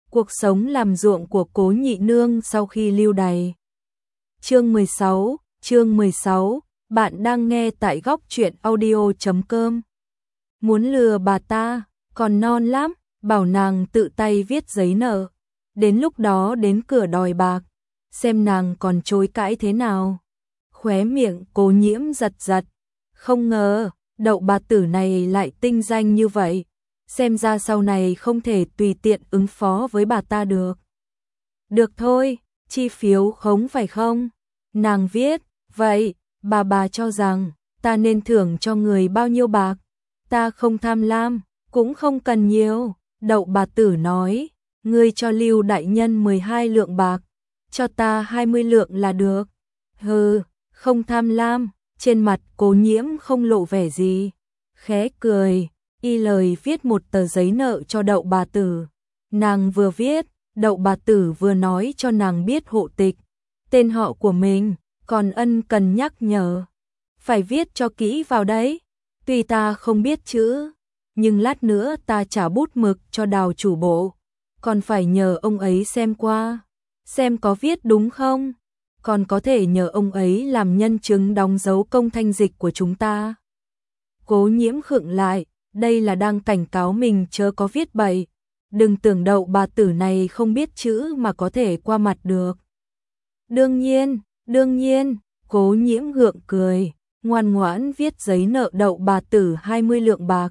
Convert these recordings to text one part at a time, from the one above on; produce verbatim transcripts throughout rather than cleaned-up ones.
Cuộc sống làm ruộng của Cố Nhị Nương sau khi lưu đày. Chương mười sáu, chương mười sáu, bạn đang nghe tại góc truyện audio chấm com. Muốn lừa bà ta, còn non lắm, bảo nàng tự tay viết giấy nợ. Đến lúc đó đến cửa đòi bạc, xem nàng còn chối cãi thế nào. Khóe miệng Cố Nhiễm giật giật, không ngờ, đậu bà tử này lại tinh danh như vậy. Xem ra sau này không thể tùy tiện ứng phó với bà ta được. Được thôi, chi phiếu khống phải không? Nàng viết, vậy, bà bà cho rằng, ta nên thưởng cho người bao nhiêu bạc? Ta không tham lam, cũng không cần nhiều. Đậu bà tử nói, ngươi cho Lưu đại nhân mười hai lượng bạc, cho ta hai mươi lượng là được. Hừ, không tham lam, trên mặt Cố Nhiễm không lộ vẻ gì. Khẽ cười, y lời viết một tờ giấy nợ cho đậu bà tử. Nàng vừa viết, đậu bà tử vừa nói cho nàng biết hộ tịch, tên họ của mình, còn ân cần nhắc nhở. Phải viết cho kỹ vào đấy, tuy ta không biết chữ, nhưng lát nữa ta trả bút mực cho Đào chủ bộ, còn phải nhờ ông ấy xem qua, xem có viết đúng không, còn có thể nhờ ông ấy làm nhân chứng đóng dấu công thanh dịch của chúng ta. Cố Nhiễm khựng lại, đây là đang cảnh cáo mình chớ có viết bậy, đừng tưởng đậu bà tử này không biết chữ mà có thể qua mặt được. Đương nhiên, đương nhiên, Cố Nhiễm gượng cười, ngoan ngoãn viết giấy nợ đậu bà tử hai mươi lượng bạc.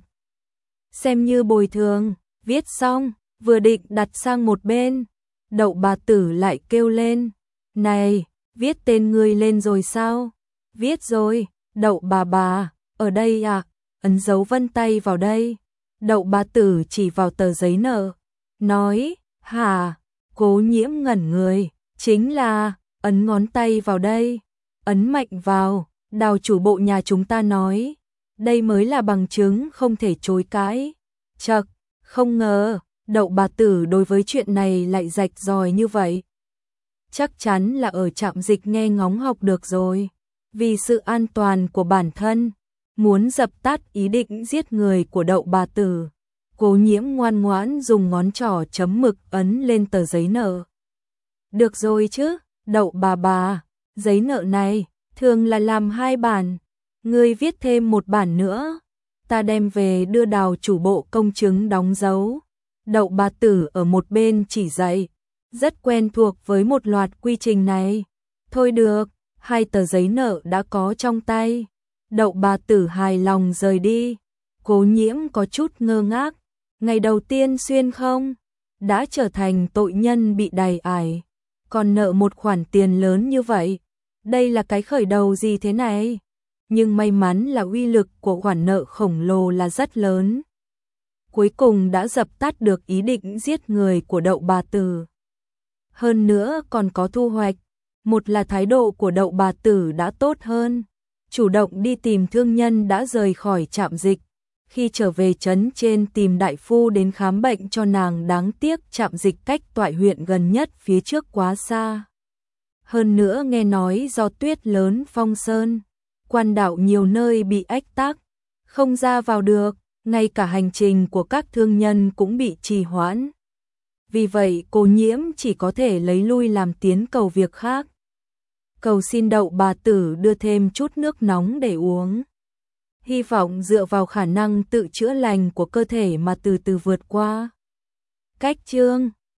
Xem như bồi thường, viết xong, vừa định đặt sang một bên, đậu bà tử lại kêu lên, này, viết tên ngươi lên rồi sao? Viết rồi, đậu bà bà, ở đây à? Ấn dấu vân tay vào đây. Đậu bà tử chỉ vào tờ giấy nợ, nói, hả? Cố Nhiễm ngẩn người, chính là, ấn ngón tay vào đây, ấn mạnh vào. Đào chủ bộ nhà chúng ta nói, đây mới là bằng chứng không thể chối cãi. Chậc, không ngờ, đậu bà tử đối với chuyện này lại rạch ròi như vậy. Chắc chắn là ở trạm dịch nghe ngóng học được rồi. Vì sự an toàn của bản thân, muốn dập tắt ý định giết người của đậu bà tử, Cố Nhiễm ngoan ngoãn dùng ngón trỏ chấm mực ấn lên tờ giấy nợ. Được rồi chứ, đậu bà bà, giấy nợ này thường là làm hai bản, ngươi viết thêm một bản nữa, ta đem về đưa Đào chủ bộ công chứng đóng dấu. Đậu bà tử ở một bên chỉ dạy, rất quen thuộc với một loạt quy trình này. Thôi được, hai tờ giấy nợ đã có trong tay. Đậu bà tử hài lòng rời đi. Cố Nhiễm có chút ngơ ngác, ngày đầu tiên xuyên không, đã trở thành tội nhân bị đày ải, còn nợ một khoản tiền lớn như vậy. Đây là cái khởi đầu gì thế này? Nhưng may mắn là uy lực của khoản nợ khổng lồ là rất lớn. Cuối cùng đã dập tắt được ý định giết người của đậu bà tử. Hơn nữa còn có thu hoạch. Một là thái độ của đậu bà tử đã tốt hơn, chủ động đi tìm thương nhân đã rời khỏi trạm dịch. Khi trở về trấn trên tìm đại phu đến khám bệnh cho nàng, đáng tiếc trạm dịch cách Toại huyện gần nhất phía trước quá xa. Hơn nữa nghe nói do tuyết lớn phong sơn, quan đạo nhiều nơi bị ách tắc, không ra vào được, ngay cả hành trình của các thương nhân cũng bị trì hoãn. Vì vậy Cố Nhiễm chỉ có thể lấy lui làm tiến cầu việc khác. Cầu xin đậu bà tử đưa thêm chút nước nóng để uống. Hy vọng dựa vào khả năng tự chữa lành của cơ thể mà từ từ vượt qua. Cách chương